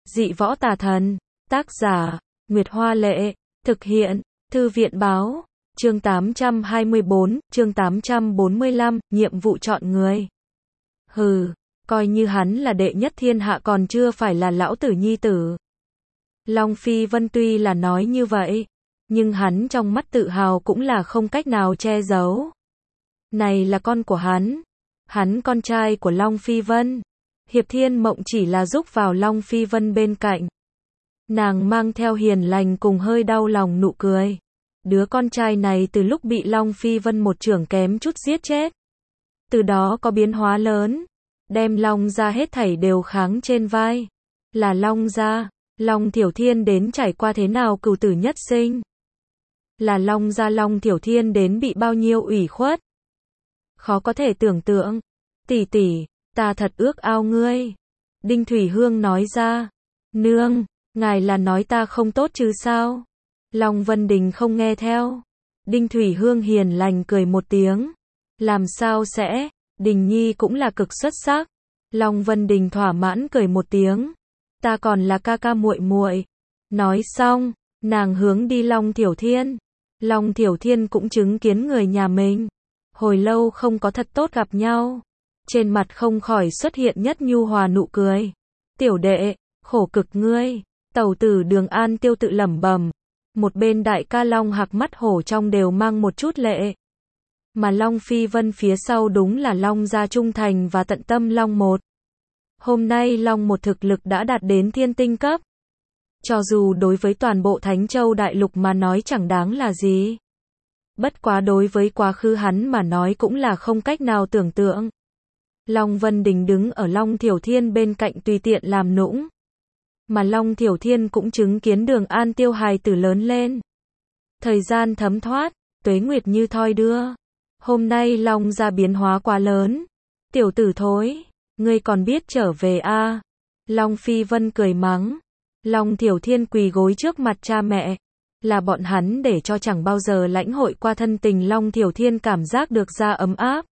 Dị võ tà thần. Tác giả, Nguyệt Hoa Lệ. Thực hiện, Thư viện Báo. Chương 824, chương 845, nhiệm vụ chọn người. Hừ, coi như hắn là đệ nhất thiên hạ còn chưa phải là lão tử nhi tử. Long Phi Vân tuy là nói như vậy, nhưng hắn trong mắt tự hào cũng là không cách nào che giấu. Này là con của hắn con trai của Long Phi Vân. Hiệp Thiên Mộng chỉ là giúp vào Long Phi Vân bên cạnh. Nàng mang theo hiền lành cùng hơi đau lòng nụ cười. Đứa con trai này từ lúc bị Long Phi Vân một chưởng kém chút giết chết, từ đó có biến hóa lớn, đem Long gia hết thảy đều kháng trên vai. Là Long gia, Long Thiểu Thiên đến trải qua thế nào cửu tử nhất sinh. Là Long gia Long Thiểu Thiên đến bị bao nhiêu ủy khuất. Khó có thể tưởng tượng. Tỷ tỷ, ta thật ước ao ngươi. Đinh Thủy Hương nói ra. Nương, ngài là nói ta không tốt chứ sao? Long Vân Đình không nghe theo. Đinh Thủy Hương hiền lành cười một tiếng. Làm sao sẽ, Đình Nhi cũng là cực xuất sắc. Long Vân Đình thỏa mãn cười một tiếng. Ta còn là ca ca muội muội. Nói xong, nàng hướng đi Long Thiểu Thiên. Long Thiểu Thiên cũng chứng kiến người nhà mình. Hồi lâu không có thật tốt gặp nhau. Trên mặt không khỏi xuất hiện nhất nhu hòa nụ cười. Tiểu đệ, khổ cực ngươi. Tẩu tử Đường An Tiêu tự lẩm bẩm. Một bên đại ca Long Hạc mắt hổ trong đều mang một chút lệ. Mà Long Phi Vân phía sau đúng là Long gia trung thành và tận tâm Long một. Hôm nay Long một thực lực đã đạt đến thiên tinh cấp. Cho dù đối với toàn bộ Thánh Châu Đại Lục mà nói chẳng đáng là gì. Bất quá đối với quá khứ hắn mà nói cũng là không cách nào tưởng tượng. Long Vân Đình đứng ở Long Thiểu Thiên bên cạnh tùy tiện làm nũng. Mà Long Thiểu Thiên cũng chứng kiến Đường An Tiêu hài tử lớn lên. Thời gian thấm thoát, tuế nguyệt như thoi đưa. Hôm nay Long gia biến hóa quá lớn. Tiểu tử thối, ngươi còn biết trở về a? Long Phi Vân cười mắng. Long Thiểu Thiên quỳ gối trước mặt cha mẹ. Là bọn hắn để cho chẳng bao giờ lãnh hội qua thân tình Long Thiểu Thiên cảm giác được ra ấm áp.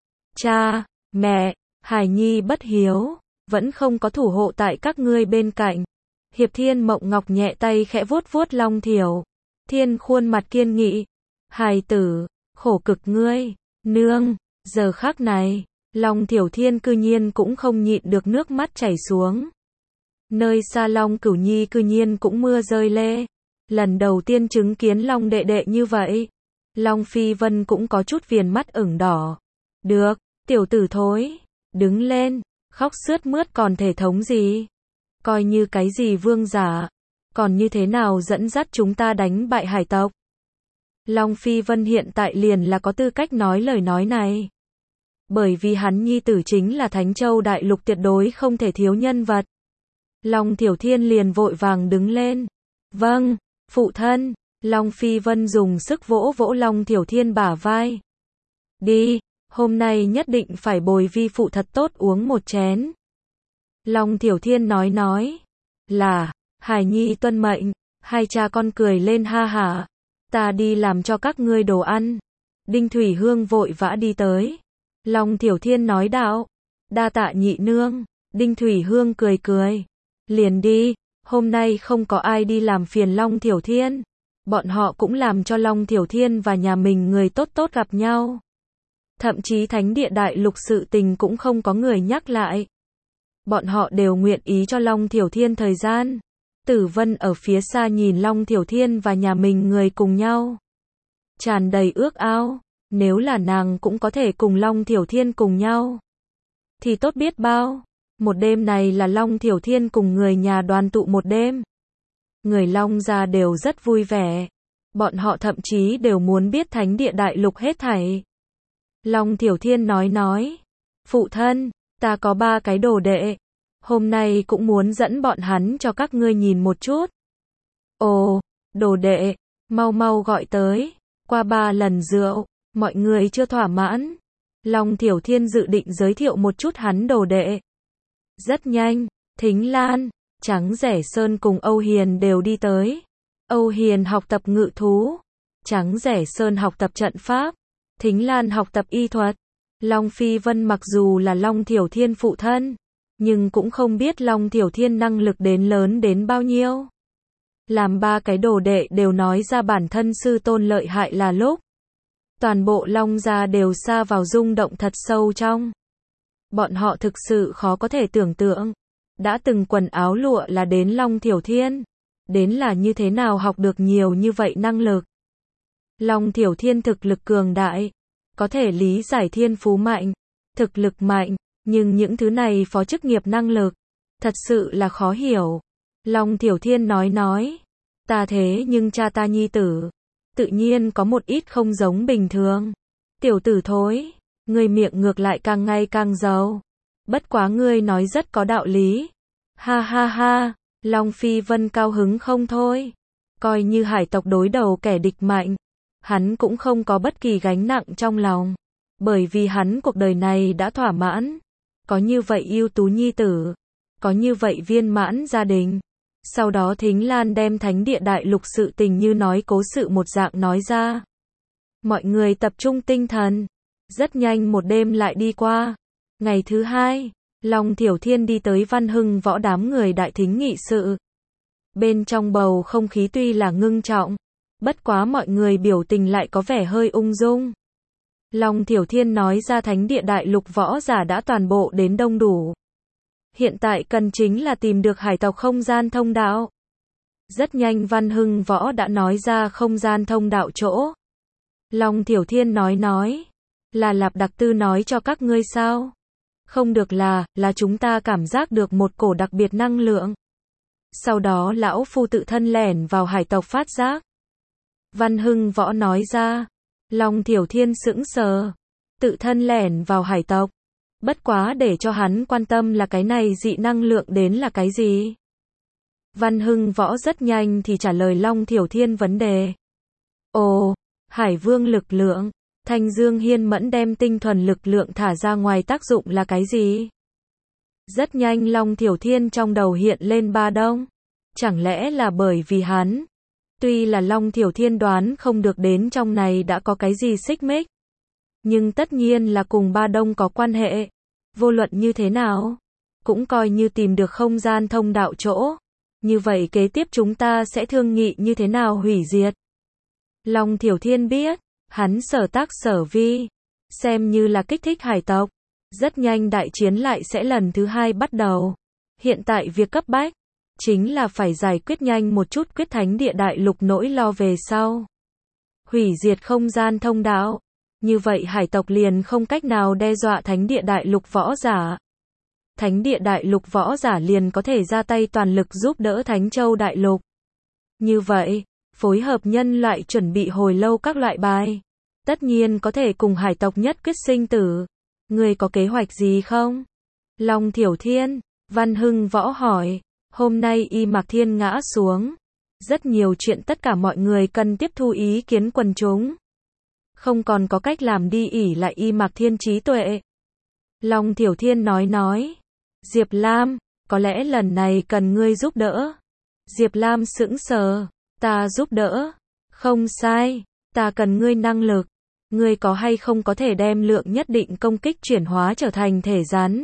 Cha, mẹ, Hải Nhi bất hiếu, vẫn không có thủ hộ tại các ngươi bên cạnh. Hiệp Thiên Mộng Ngọc nhẹ tay khẽ vuốt vuốt Long Thiểu Thiên khuôn mặt kiên nghị. Hài tử, khổ cực ngươi. Nương, giờ khắc này, Long Thiểu Thiên cư nhiên cũng không nhịn được nước mắt chảy xuống. Nơi xa Long Cửu Nhi cư nhiên cũng mưa rơi lê. Lần đầu tiên chứng kiến Long đệ đệ như vậy. Long Phi Vân cũng có chút viền mắt ửng đỏ. Được, tiểu tử thối, đứng lên, khóc sướt mướt còn thể thống gì? Coi như cái gì vương giả, còn như thế nào dẫn dắt chúng ta đánh bại hải tộc? Long Phi Vân hiện tại liền là có tư cách nói lời nói này. Bởi vì hắn nhi tử chính là Thánh Châu Đại Lục tuyệt đối không thể thiếu nhân vật. Long Thiểu Thiên liền vội vàng đứng lên. Vâng, phụ thân. Long Phi Vân dùng sức vỗ vỗ Long Thiểu Thiên bả vai. Đi, hôm nay nhất định phải bồi vi phụ thật tốt uống một chén. Long Thiểu Thiên nói. Là, Hải Nhi tuân mệnh. Hai cha con cười lên ha hả. Ta đi làm cho các ngươi đồ ăn. Đinh Thủy Hương vội vã đi tới. Long Thiểu Thiên nói đạo. Đa tạ nhị nương. Đinh Thủy Hương cười. Liền đi, hôm nay không có ai đi làm phiền Long Thiểu Thiên. Bọn họ cũng làm cho Long Thiểu Thiên và nhà mình người tốt tốt gặp nhau. Thậm chí Thánh Địa Đại Lục sự tình cũng không có người nhắc lại. Bọn họ đều nguyện ý cho Long Thiểu Thiên thời gian. Tử Vân ở phía xa nhìn Long Thiểu Thiên và nhà mình người cùng nhau. Tràn đầy ước ao, nếu là nàng cũng có thể cùng Long Thiểu Thiên cùng nhau. Thì tốt biết bao. Một đêm này là Long Thiểu Thiên cùng người nhà đoàn tụ một đêm. Người Long gia đều rất vui vẻ. Bọn họ thậm chí đều muốn biết Thánh Địa Đại Lục hết thảy. Long Thiểu Thiên nói. Phụ thân, ta có 3 cái đồ đệ. Hôm nay cũng muốn dẫn bọn hắn cho các ngươi nhìn một chút. Ồ, đồ đệ, mau gọi tới. Qua 3 lần rượu, mọi người chưa thỏa mãn. Long Thiểu Thiên dự định giới thiệu một chút hắn đồ đệ. Rất nhanh, Thính Lan, Trắng Rẻ Sơn cùng Âu Hiền đều đi tới. Âu Hiền học tập ngự thú. Trắng Rẻ Sơn học tập trận pháp. Thính Lan học tập y thuật. Long Phi Vân mặc dù là Long Thiểu Thiên phụ thân, nhưng cũng không biết Long Thiểu Thiên năng lực đến lớn đến bao nhiêu. Làm ba cái đồ đệ đều nói ra bản thân sư tôn lợi hại là lúc toàn bộ Long gia đều sa vào rung động thật sâu trong. Bọn họ thực sự khó có thể tưởng tượng, đã từng quần áo lụa là đến Long Thiểu Thiên, đến là như thế nào học được nhiều như vậy năng lực. Long Thiểu Thiên thực lực cường đại, có thể lý giải thiên phú mạnh, thực lực mạnh, nhưng những thứ này phó chức nghiệp năng lực, thật sự là khó hiểu. Long Thiểu Thiên nói, ta thế nhưng cha ta nhi tử, tự nhiên có một ít không giống bình thường. Tiểu tử thối, ngươi miệng ngược lại càng ngày càng giàu. Bất quá ngươi nói rất có đạo lý. Ha ha ha, Long Phi Vân cao hứng không thôi. Coi như hải tộc đối đầu kẻ địch mạnh, hắn cũng không có bất kỳ gánh nặng trong lòng. Bởi vì hắn cuộc đời này đã thỏa mãn. Có như vậy ưu tú nhi tử, có như vậy viên mãn gia đình. Sau đó Thính Lan đem Thánh Địa Đại Lục sự tình như nói cố sự một dạng nói ra. Mọi người tập trung tinh thần. Rất nhanh một đêm lại đi qua. Ngày thứ hai, Long Thiểu Thiên đi tới Văn Hưng Võ đám người đại thính nghị sự. Bên trong bầu không khí tuy là ngưng trọng, bất quá mọi người biểu tình lại có vẻ hơi ung dung. Long Thiểu Thiên nói ra Thánh Địa Đại Lục võ giả đã toàn bộ đến đông đủ. Hiện tại cần chính là tìm được hải tộc không gian thông đạo. Rất nhanh Văn Hưng Võ đã nói ra không gian thông đạo chỗ. Long Thiểu Thiên nói. Là Lạp Đặc Tư nói cho các ngươi sao? Không được là chúng ta cảm giác được một cổ đặc biệt năng lượng. Sau đó lão phu tự thân lẻn vào hải tộc phát giác. Văn Hưng Võ nói ra. Long Thiểu Thiên sững sờ. Tự thân lẻn vào hải tộc. Bất quá để cho hắn quan tâm là cái này dị năng lượng đến là cái gì? Văn Hưng Võ rất nhanh thì trả lời Long Thiểu Thiên vấn đề. Ồ, Hải Vương lực lượng. Thanh Dương Hiên Mẫn đem tinh thuần lực lượng thả ra ngoài tác dụng là cái gì? Rất nhanh Long Thiểu Thiên trong đầu hiện lên ba đông. Chẳng lẽ là bởi vì hắn? Tuy là Long Thiểu Thiên đoán không được đến trong này đã có cái gì xích mích. Nhưng tất nhiên là cùng ba đông có quan hệ. Vô luận như thế nào, cũng coi như tìm được không gian thông đạo chỗ. Như vậy kế tiếp chúng ta sẽ thương nghị như thế nào hủy diệt. Long Thiểu Thiên biết, hắn sở tác sở vi, xem như là kích thích hải tộc. Rất nhanh đại chiến lại sẽ lần thứ hai bắt đầu. Hiện tại việc cấp bách, chính là phải giải quyết nhanh một chút quyết Thánh Địa Đại Lục nỗi lo về sau. Hủy diệt không gian thông đạo. Như vậy hải tộc liền không cách nào đe dọa Thánh Địa Đại Lục võ giả. Thánh Địa Đại Lục võ giả liền có thể ra tay toàn lực giúp đỡ Thánh Châu Đại Lục. Như vậy, phối hợp nhân loại chuẩn bị hồi lâu các loại bài. Tất nhiên có thể cùng hải tộc nhất quyết sinh tử. Người có kế hoạch gì không? Long Thiểu Thiên, Văn Hưng Võ hỏi. Hôm nay Y Mạc Thiên ngã xuống. Rất nhiều chuyện tất cả mọi người cần tiếp thu ý kiến quần chúng. Không còn có cách làm đi ỉ lại Y Mạc Thiên trí tuệ. Long Thiểu Thiên nói. Diệp Lam, có lẽ lần này cần ngươi giúp đỡ. Diệp Lam sững sờ. Ta giúp đỡ. Không sai, ta cần ngươi năng lực. Ngươi có hay không có thể đem lượng nhất định công kích chuyển hóa trở thành thể rắn?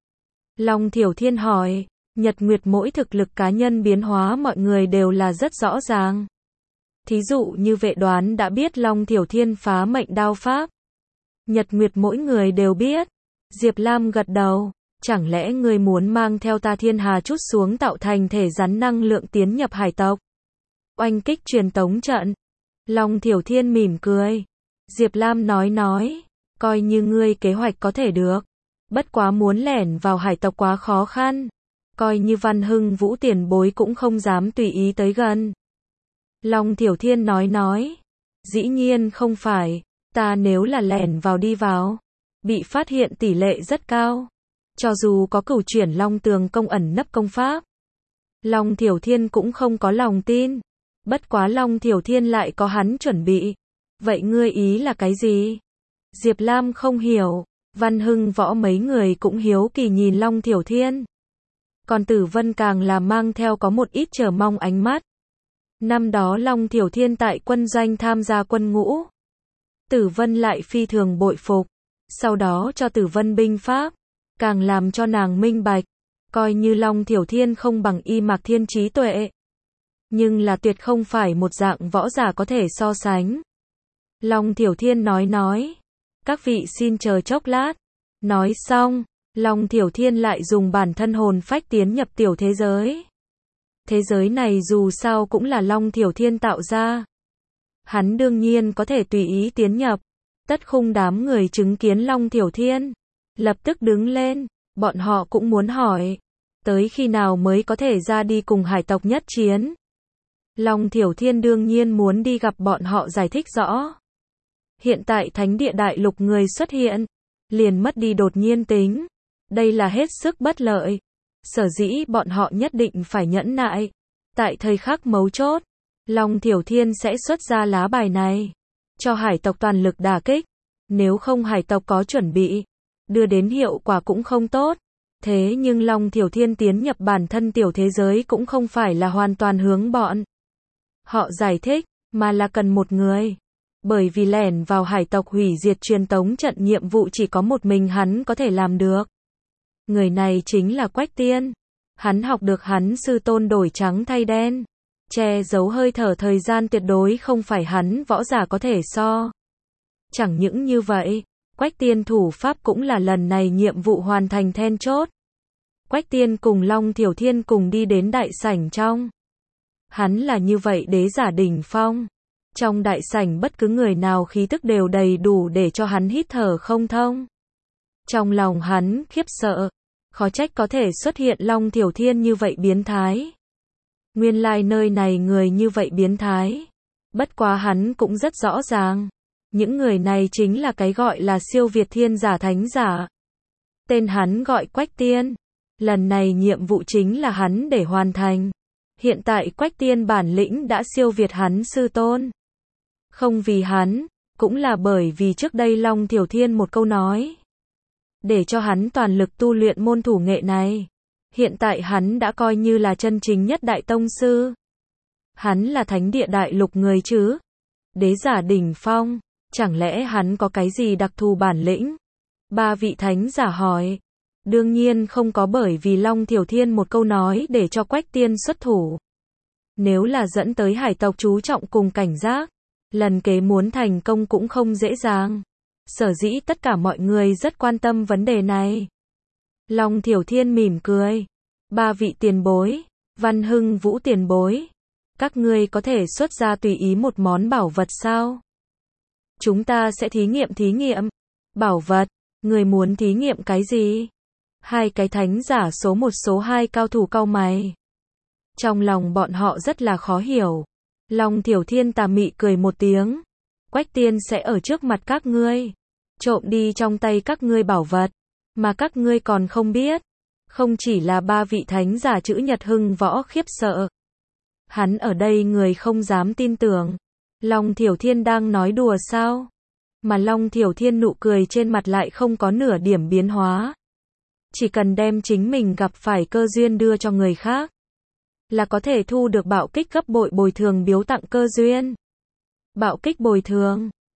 Long Thiểu Thiên hỏi. Nhật Nguyệt mỗi thực lực cá nhân biến hóa mọi người đều là rất rõ ràng. Thí dụ như Vệ Đoán đã biết Long Thiểu Thiên phá mệnh đao pháp. Nhật Nguyệt mỗi người đều biết. Diệp Lam gật đầu. Chẳng lẽ ngươi muốn mang theo ta Thiên Hà chút xuống tạo thành thể rắn năng lượng tiến nhập hải tộc? Oanh kích truyền tống trận. Long Thiểu Thiên mỉm cười. Diệp Lam nói. Coi như ngươi kế hoạch có thể được. Bất quá muốn lẻn vào hải tộc quá khó khăn. Coi như Văn Hưng Vũ tiền bối cũng không dám tùy ý tới gần. Long Thiểu Thiên nói. Dĩ nhiên không phải. Ta nếu là lẻn vào đi vào, bị phát hiện tỷ lệ rất cao. Cho dù có cửu chuyển Long Tường công ẩn nấp công pháp, Long Thiểu Thiên cũng không có lòng tin. Bất quá Long Thiểu Thiên lại có hắn chuẩn bị. Vậy ngươi ý là cái gì? Diệp Lam không hiểu. Văn Hưng Võ mấy người cũng hiếu kỳ nhìn Long Thiểu Thiên. Còn Tử Vân càng là mang theo có một ít chờ mong ánh mắt. Năm đó Long Thiểu Thiên tại quân doanh tham gia quân ngũ. Tử Vân lại phi thường bội phục. Sau đó cho Tử Vân binh pháp. Càng làm cho nàng minh bạch. Coi như Long Thiểu Thiên không bằng Y Mạc Thiên trí tuệ, nhưng là tuyệt không phải một dạng võ giả có thể so sánh. Long Thiểu Thiên nói, các vị xin chờ chốc lát. Nói xong, Long Thiểu Thiên lại dùng bản thân hồn phách tiến nhập tiểu thế giới. Thế giới này dù sao cũng là Long Thiểu Thiên tạo ra. Hắn đương nhiên có thể tùy ý tiến nhập. Tất khung đám người chứng kiến Long Thiểu Thiên lập tức đứng lên, bọn họ cũng muốn hỏi, tới khi nào mới có thể ra đi cùng hải tộc nhất chiến. Long Thiểu Thiên đương nhiên muốn đi gặp bọn họ giải thích rõ. Hiện tại thánh địa đại lục người xuất hiện, liền mất đi đột nhiên tính. Đây là hết sức bất lợi. Sở dĩ bọn họ nhất định phải nhẫn nại. Tại thời khắc mấu chốt, Long Thiểu Thiên sẽ xuất ra lá bài này, cho hải tộc toàn lực đả kích. Nếu không hải tộc có chuẩn bị, đưa đến hiệu quả cũng không tốt. Thế nhưng Long Thiểu Thiên tiến nhập bản thân tiểu thế giới cũng không phải là hoàn toàn hướng bọn họ giải thích, mà là cần một người. Bởi vì lẻn vào hải tộc hủy diệt truyền tống trận nhiệm vụ chỉ có một mình hắn có thể làm được. Người này chính là Quách Tiên. Hắn học được hắn sư tôn đổi trắng thay đen, che giấu hơi thở thời gian tuyệt đối không phải hắn võ giả có thể so. Chẳng những như vậy, Quách Tiên thủ pháp cũng là lần này nhiệm vụ hoàn thành then chốt. Quách Tiên cùng Long Thiểu Thiên cùng đi đến đại sảnh trong. Hắn là như vậy đế giả đỉnh phong. Trong đại sảnh bất cứ người nào khí tức đều đầy đủ để cho hắn hít thở không thông. Trong lòng hắn khiếp sợ, khó trách có thể xuất hiện Long Thiểu Thiên như vậy biến thái. Nguyên lai nơi này người như vậy biến thái. Bất quá hắn cũng rất rõ ràng, những người này chính là cái gọi là siêu việt thiên giả thánh giả. Tên hắn gọi Quách Tiên. Lần này nhiệm vụ chính là hắn để hoàn thành. Hiện tại Quách Tiên bản lĩnh đã siêu việt hắn sư tôn. Không vì hắn, cũng là bởi vì trước đây Long Thiểu Thiên một câu nói, để cho hắn toàn lực tu luyện môn thủ nghệ này. Hiện tại hắn đã coi như là chân chính nhất đại tông sư. Hắn là thánh địa đại lục người chứ? Đế giả đỉnh phong, chẳng lẽ hắn có cái gì đặc thù bản lĩnh? Ba vị thánh giả hỏi. Đương nhiên không có, bởi vì Long Thiểu Thiên một câu nói để cho Quách Tiên xuất thủ. Nếu là dẫn tới hải tộc chú trọng cùng cảnh giác, lần kế muốn thành công cũng không dễ dàng. Sở dĩ tất cả mọi người rất quan tâm vấn đề này. Long Thiểu Thiên mỉm cười. Ba vị tiền bối, Văn Hưng Vũ tiền bối, các ngươi có thể xuất ra tùy ý một món bảo vật sao? Chúng ta sẽ thí nghiệm. Bảo vật, người muốn thí nghiệm cái gì? Hai cái thánh giả số 1 số 2 cao thủ cau mày. Trong lòng bọn họ rất là khó hiểu. Long Thiểu Thiên tà mị cười một tiếng. Quách Tiên sẽ ở trước mặt các ngươi trộm đi trong tay các ngươi bảo vật, mà các ngươi còn không biết. Không chỉ là ba vị thánh giả chữ Nhật Hưng Võ khiếp sợ. Hắn ở đây người không dám tin tưởng. Long Thiểu Thiên đang nói đùa sao? Mà Long Thiểu Thiên nụ cười trên mặt lại không có nửa điểm biến hóa. Chỉ cần đem chính mình gặp phải cơ duyên đưa cho người khác, là có thể thu được bạo kích gấp bội bồi thường biếu tặng cơ duyên. Bạo kích bồi thường,